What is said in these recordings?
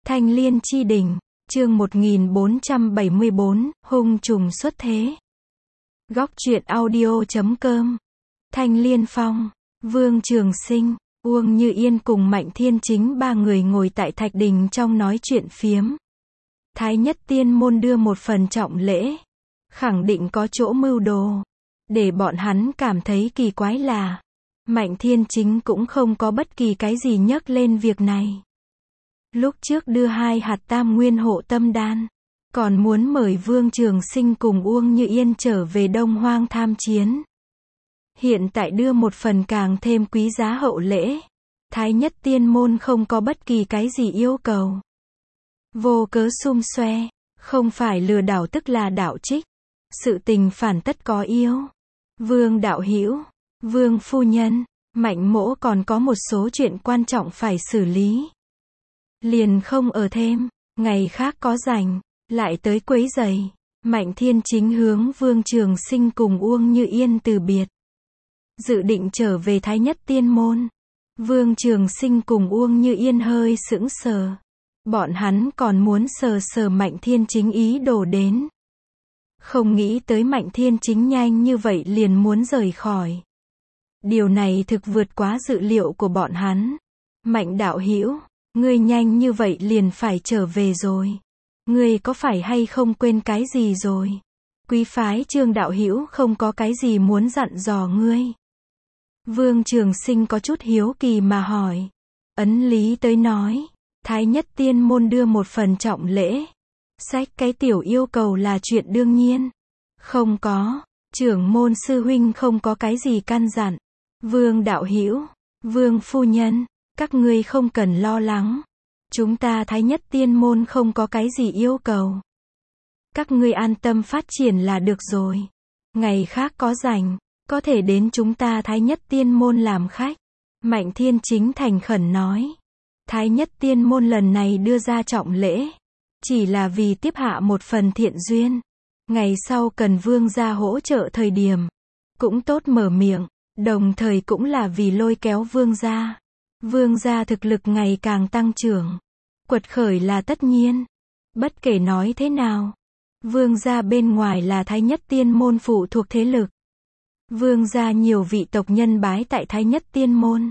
Thanh Liên chi đỉnh, chương 1474, hung trùng xuất thế. Góc truyện audio.com. Thanh Liên Phong, Vương Trường Sinh, Uông Như Yên cùng Mạnh Thiên Chính ba người ngồi tại thạch đình trong nói chuyện phiếm. Thái Nhất Tiên Môn đưa một phần trọng lễ, khẳng định có chỗ mưu đồ. Để bọn hắn cảm thấy kỳ quái là, Mạnh Thiên Chính cũng không có bất kỳ cái gì nhắc lên việc này. Lúc trước đưa 2 hạt tam nguyên hộ tâm đan, còn muốn mời Vương Trường Sinh cùng Uông Như Yên trở về Đông Hoang tham chiến. Hiện tại đưa một phần càng thêm quý giá hậu lễ. Thái Nhất Tiên Môn không có bất kỳ cái gì yêu cầu. Vô cớ xum xoe, không phải lừa đảo tức là đạo trích. Sự tình phản tất có yêu. Vương đạo hữu, Vương phu nhân, Mạnh mỗ còn có một số chuyện quan trọng phải xử lý. Liền không ở thêm, ngày khác có rảnh, lại tới quấy rầy. Mạnh Thiên Chính hướng Vương Trường Sinh cùng Uông Như Yên từ biệt. Dự định trở về Thái Nhất Tiên Môn. Vương Trường Sinh cùng Uông Như Yên hơi sững sờ. Bọn hắn còn muốn sờ sờ Mạnh Thiên Chính ý đồ đến. Không nghĩ tới Mạnh Thiên Chính nhanh như vậy liền muốn rời khỏi. Điều này thực vượt quá dự liệu của bọn hắn. Mạnh đạo hữu, ngươi nhanh như vậy liền phải trở về rồi. Ngươi có phải hay không quên cái gì rồi? Quý phái Trương đạo hữu không có cái gì muốn dặn dò ngươi. Vương Trường Sinh có chút hiếu kỳ mà hỏi. Ấn lý tới nói, Thái Nhất Tiên Môn đưa một phần trọng lễ. Sách cái tiểu yêu cầu là chuyện đương nhiên. Không có, trưởng môn sư huynh không có cái gì căn dặn. Vương đạo hữu, Vương phu nhân, các ngươi không cần lo lắng. Chúng ta Thái Nhất Tiên Môn không có cái gì yêu cầu. Các ngươi an tâm phát triển là được rồi. Ngày khác có rảnh, có thể đến chúng ta Thái Nhất Tiên Môn làm khách. Mạnh Thiên Chính thành khẩn nói. Thái Nhất Tiên Môn lần này đưa ra trọng lễ, chỉ là vì tiếp hạ một phần thiện duyên. Ngày sau cần vương gia hỗ trợ thời điểm, cũng tốt mở miệng, đồng thời cũng là vì lôi kéo vương gia. Vương gia thực lực ngày càng tăng trưởng, quật khởi là tất nhiên. Bất kể nói thế nào, vương gia bên ngoài là Thái Nhất Tiên Môn phụ thuộc thế lực. Vương gia nhiều vị tộc nhân bái tại Thái Nhất Tiên Môn.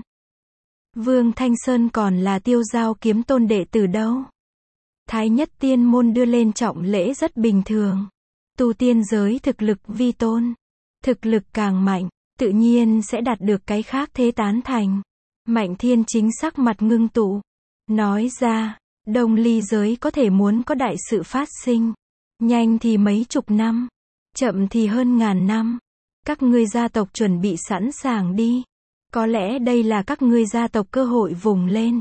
Vương Thanh Sơn còn là Tiêu Giao kiếm tôn đệ tử đâu. Thái Nhất Tiên Môn đưa lên trọng lễ rất bình thường. Tu tiên giới thực lực vi tôn, thực lực càng mạnh, tự nhiên sẽ đạt được cái khác thế tán thành. Mạnh Thiên Chính sắc mặt ngưng tụ, nói ra, Đông Ly giới có thể muốn có đại sự phát sinh. Nhanh thì mấy chục năm, chậm thì hơn ngàn năm. Các ngươi gia tộc chuẩn bị sẵn sàng đi. Có lẽ đây là các ngươi gia tộc cơ hội vùng lên.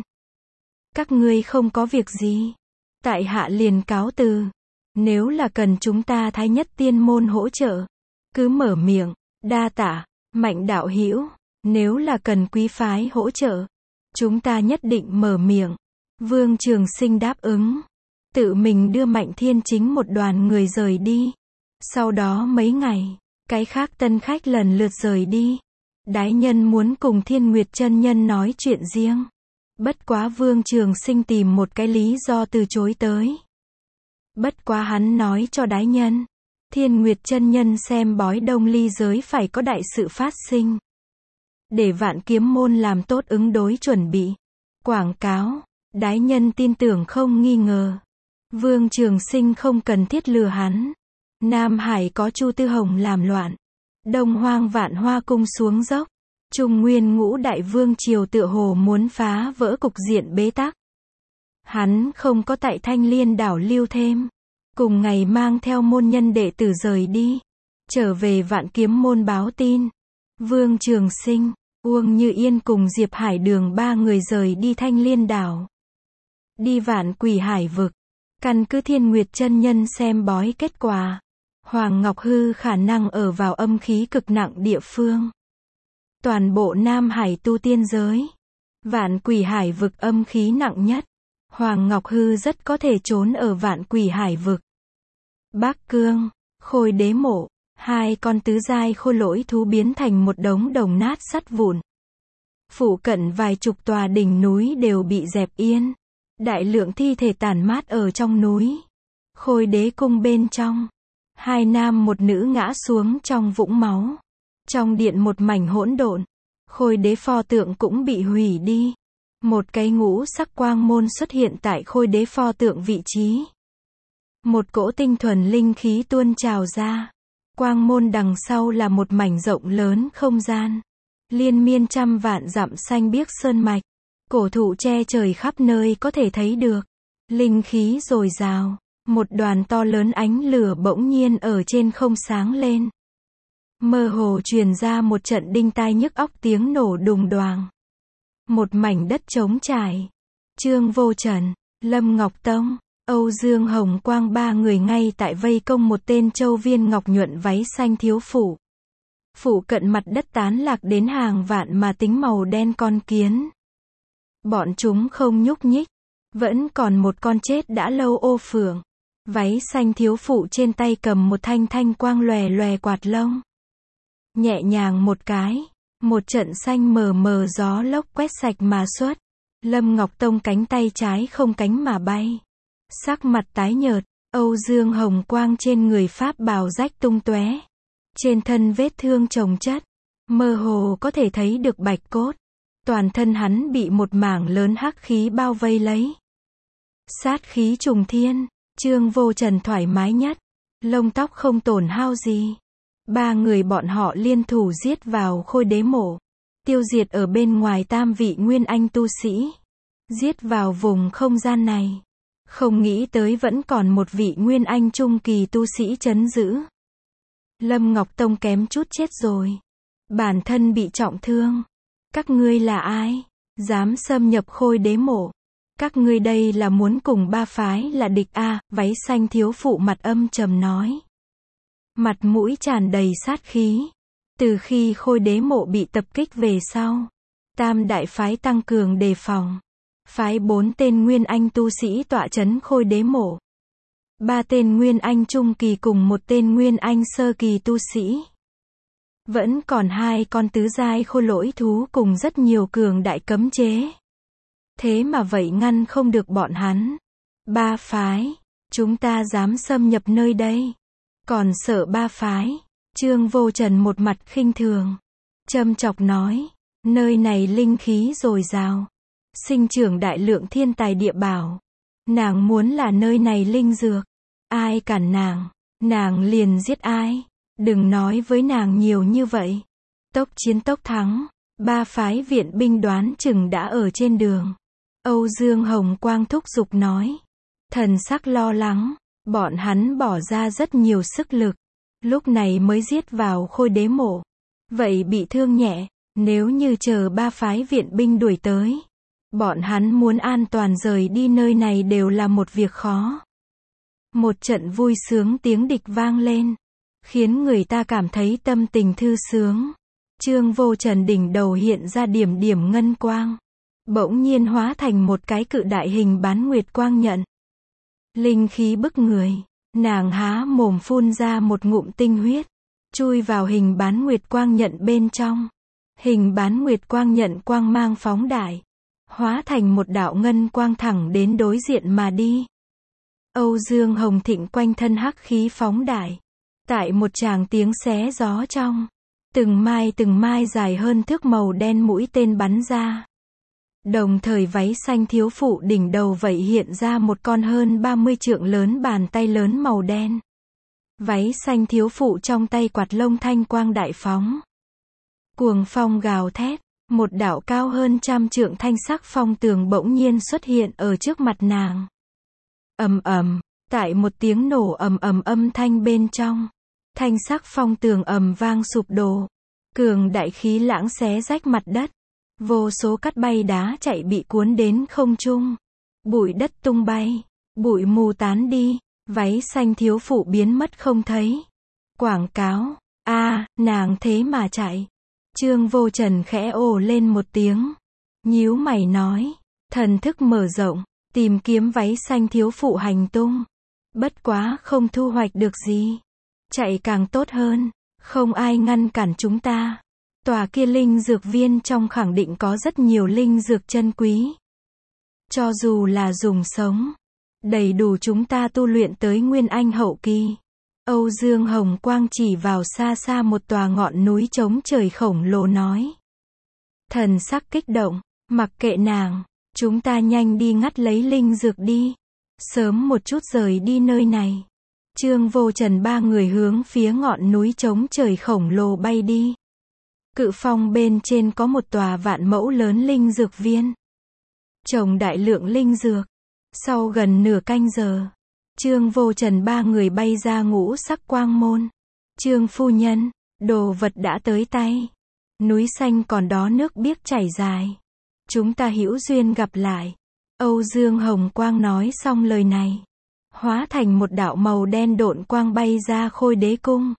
Các ngươi không có việc gì, tại hạ liền cáo từ. Nếu là cần chúng ta Thái Nhất Tiên Môn hỗ trợ, cứ mở miệng. Đa tạ, Mạnh đạo hữu. Nếu là cần quý phái hỗ trợ, chúng ta nhất định mở miệng. Vương Trường Sinh đáp ứng, tự mình đưa Mạnh Thiên Chính một đoàn người rời đi. Sau đó mấy ngày, cái khác tân khách lần lượt rời đi. Đái nhân muốn cùng Thiên Nguyệt chân nhân nói chuyện riêng. Bất quá Vương Trường Sinh tìm một cái lý do từ chối tới. Bất quá hắn nói cho đái nhân, Thiên Nguyệt chân nhân xem bói Đông Ly giới phải có đại sự phát sinh. Để Vạn Kiếm Môn làm tốt ứng đối chuẩn bị. Quảng cáo, đái nhân tin tưởng không nghi ngờ. Vương Trường Sinh không cần thiết lừa hắn. Nam Hải có Chu Tư Hồng làm loạn. Đông Hoang Vạn Hoa Cung xuống dốc. Trung Nguyên Ngũ Đại Vương triều tựa hồ muốn phá vỡ cục diện bế tắc. Hắn không có tại Thanh Liên đảo lưu thêm. Cùng ngày mang theo môn nhân đệ tử rời đi. Trở về Vạn Kiếm Môn báo tin. Vương Trường Sinh, Uông Như Yên cùng Diệp Hải Đường ba người rời đi Thanh Liên đảo. Đi Vạn Quỷ Hải vực. Căn cứ Thiên Nguyệt chân nhân xem bói kết quả. Hoàng Ngọc Hư khả năng ở vào âm khí cực nặng địa phương. Toàn bộ Nam Hải tu tiên giới, Vạn Quỷ Hải vực âm khí nặng nhất. Hoàng Ngọc Hư rất có thể trốn ở Vạn Quỷ Hải vực. Bắc Cương, Khôi Đế Mộ, 2 con tứ giai khôi lỗi thú biến thành một đống đồng nát sắt vụn. Phụ cận vài chục tòa đỉnh núi đều bị dẹp yên. Đại lượng thi thể tản mát ở trong núi. Khôi đế cung bên trong. Hai nam một nữ ngã xuống trong vũng máu. Trong điện một mảnh hỗn độn. Khôi đế pho tượng cũng bị hủy đi. Một cái ngũ sắc quang môn xuất hiện tại khôi đế pho tượng vị trí. Một cỗ tinh thuần linh khí tuôn trào ra. Quang môn đằng sau là một mảnh rộng lớn không gian. Liên miên trăm vạn dặm xanh biếc sơn mạch. Cổ thụ che trời khắp nơi có thể thấy được. Linh khí dồi dào. Một đoàn to lớn ánh lửa bỗng nhiên ở trên không sáng lên. Mơ hồ truyền ra một trận đinh tai nhức óc tiếng nổ đùng đoàng. Một mảnh đất trống trải. Trương Vô Trần, Lâm Ngọc Tông, Âu Dương Hồng Quang ba người ngay tại vây công một tên châu viên ngọc nhuận váy xanh thiếu phụ. Phụ cận mặt đất tán lạc đến hàng vạn mà tính màu đen con kiến. Bọn chúng không nhúc nhích. Vẫn còn một con chết đã lâu ô phượng. Váy xanh thiếu phụ trên tay cầm một thanh thanh quang lòe lòe quạt lông. Nhẹ nhàng một cái. Một trận xanh mờ mờ gió lốc quét sạch mà xuất. Lâm Ngọc Tông cánh tay trái không cánh mà bay. Sắc mặt tái nhợt. Âu Dương Hồng Quang trên người pháp bào rách tung tóe. Trên thân vết thương chồng chất. Mơ hồ có thể thấy được bạch cốt. Toàn thân hắn bị một mảng lớn hắc khí bao vây lấy. Sát khí trùng thiên. Trương Vô Trần thoải mái nhất. Lông tóc không tổn hao gì. Ba người bọn họ liên thủ giết vào khôi đế mộ. Tiêu diệt ở bên ngoài tam vị nguyên anh tu sĩ. Giết vào vùng không gian này. Không nghĩ tới vẫn còn một vị nguyên anh trung kỳ tu sĩ trấn giữ. Lâm Ngọc Tông kém chút chết rồi. Bản thân bị trọng thương. Các ngươi là ai? Dám xâm nhập khôi đế mộ. Các ngươi đây là muốn cùng ba phái là địch a? Váy xanh thiếu phụ mặt âm trầm nói. Mặt mũi tràn đầy sát khí. Từ khi khôi đế mộ bị tập kích về sau, tam đại phái tăng cường đề phòng. Phái 4 tên nguyên anh tu sĩ tọa trấn khôi đế mộ. 3 tên nguyên anh trung kỳ cùng một tên nguyên anh sơ kỳ tu sĩ. Vẫn còn 2 con tứ giai khôi lỗi thú cùng rất nhiều cường đại cấm chế. Thế mà vậy ngăn không được bọn hắn. Ba phái, chúng ta dám xâm nhập nơi đây. Còn sợ ba phái. Trương Vô Trần một mặt khinh thường. Châm chọc nói, nơi này linh khí dồi dào. Sinh trưởng đại lượng thiên tài địa bảo. Nàng muốn là nơi này linh dược. Ai cản nàng liền giết ai. Đừng nói với nàng nhiều như vậy. Tốc chiến tốc thắng. Ba phái viện binh đoán chừng đã ở trên đường. Âu Dương Hồng Quang thúc giục nói. Thần sắc lo lắng. Bọn hắn bỏ ra rất nhiều sức lực. Lúc này mới giết vào khôi đế mộ. Vậy bị thương nhẹ. Nếu như chờ ba phái viện binh đuổi tới. Bọn hắn muốn an toàn rời đi nơi này đều là một việc khó. Một trận vui sướng tiếng địch vang lên. Khiến người ta cảm thấy tâm tình thư sướng. Trương Vô Trần đỉnh đầu hiện ra điểm điểm ngân quang. Bỗng nhiên hóa thành một cái cự đại hình bán nguyệt quang nhận. Linh khí bức người. Nàng há mồm phun ra một ngụm tinh huyết. Chui vào hình bán nguyệt quang nhận bên trong. Hình bán nguyệt quang nhận quang mang phóng đại. Hóa thành một đạo ngân quang thẳng đến đối diện mà đi. Âu Dương Hồng Thịnh quanh thân hắc khí phóng đại. Tại một tràng tiếng xé gió trong. Từng mai dài hơn thước màu đen mũi tên bắn ra. Đồng thời váy xanh thiếu phụ đỉnh đầu vậy hiện ra một con hơn 30 trượng lớn bàn tay lớn màu đen. Váy xanh thiếu phụ trong tay quạt lông thanh quang đại phóng. Cuồng phong gào thét, một đạo cao hơn 100 trượng thanh sắc phong tường bỗng nhiên xuất hiện ở trước mặt nàng. Ầm ầm, tại một tiếng nổ ầm ầm âm thanh bên trong, thanh sắc phong tường ầm vang sụp đổ. Cường đại khí lãng xé rách mặt đất. Vô số cát bay đá chạy bị cuốn đến không trung. Bụi đất tung bay. Bụi mù tán đi. Váy xanh thiếu phụ biến mất không thấy. Quảng cáo. Nàng thế mà chạy. Trương Vô Trần khẽ ồ lên một tiếng. Nhíu mày nói. Thần thức mở rộng. Tìm kiếm váy xanh thiếu phụ hành tung. Bất quá không thu hoạch được gì. Chạy càng tốt hơn. Không ai ngăn cản chúng ta. Tòa kia linh dược viên trong khẳng định có rất nhiều linh dược chân quý. Cho dù là dùng sống, đầy đủ chúng ta tu luyện tới Nguyên Anh hậu kỳ. Âu Dương Hồng Quang chỉ vào xa xa một tòa ngọn núi trống trời khổng lồ nói. Thần sắc kích động, mặc kệ nàng, chúng ta nhanh đi ngắt lấy linh dược đi. Sớm một chút rời đi nơi này. Trương Vô Trần ba người hướng phía ngọn núi trống trời khổng lồ bay đi. Cự phong bên trên có một tòa vạn mẫu lớn linh dược viên. Trồng đại lượng linh dược. Sau gần nửa canh giờ, Trương Vô Trần ba người bay ra ngũ sắc quang môn. Trương phu nhân, đồ vật đã tới tay. Núi xanh còn đó nước biếc chảy dài. Chúng ta hữu duyên gặp lại. Âu Dương Hồng Quang nói xong lời này, hóa thành một đạo màu đen độn quang bay ra Khôi Đế Cung.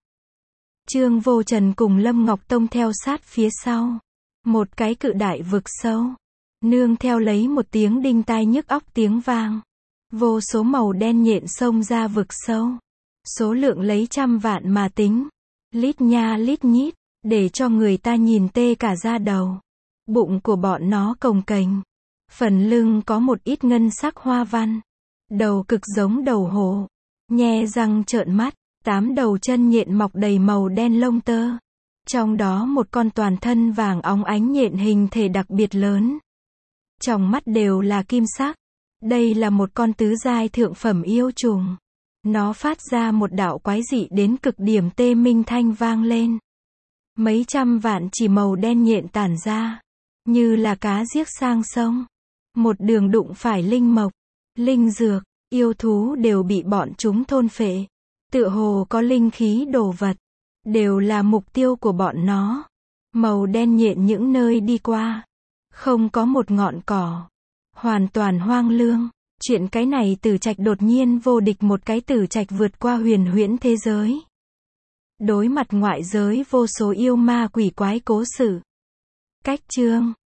Trương Vô Trần cùng Lâm Ngọc Tông theo sát phía sau. Một cái cự đại vực sâu. Nương theo lấy một tiếng đinh tai nhức óc tiếng vang. Vô số màu đen nhện xông ra vực sâu. Số lượng lấy trăm vạn mà tính. Lít nha lít nhít, để cho người ta nhìn tê cả da đầu. Bụng của bọn nó cồng kềnh. Phần lưng có một ít ngân sắc hoa văn. Đầu cực giống đầu hổ. Nhe răng trợn mắt. 8 đầu chân nhện mọc đầy màu đen lông tơ. Trong đó một con toàn thân vàng óng ánh nhện hình thể đặc biệt lớn. Trong mắt đều là kim sắc. Đây là một con tứ giai thượng phẩm yêu trùng. Nó phát ra một đạo quái dị đến cực điểm tê minh thanh vang lên. Mấy trăm vạn chỉ màu đen nhện tản ra. Như là cá giết sang sông. Một đường đụng phải linh mộc, linh dược, yêu thú đều bị bọn chúng thôn phệ. Tựa hồ có linh khí đồ vật. Đều là mục tiêu của bọn nó. Màu đen nhện những nơi đi qua. Không có một ngọn cỏ. Hoàn toàn hoang lương. Chuyện cái này Tử Trạch đột nhiên vô địch một cái Tử Trạch vượt qua huyền huyễn thế giới. Đối mặt ngoại giới vô số yêu ma quỷ quái cố sự. Cách chương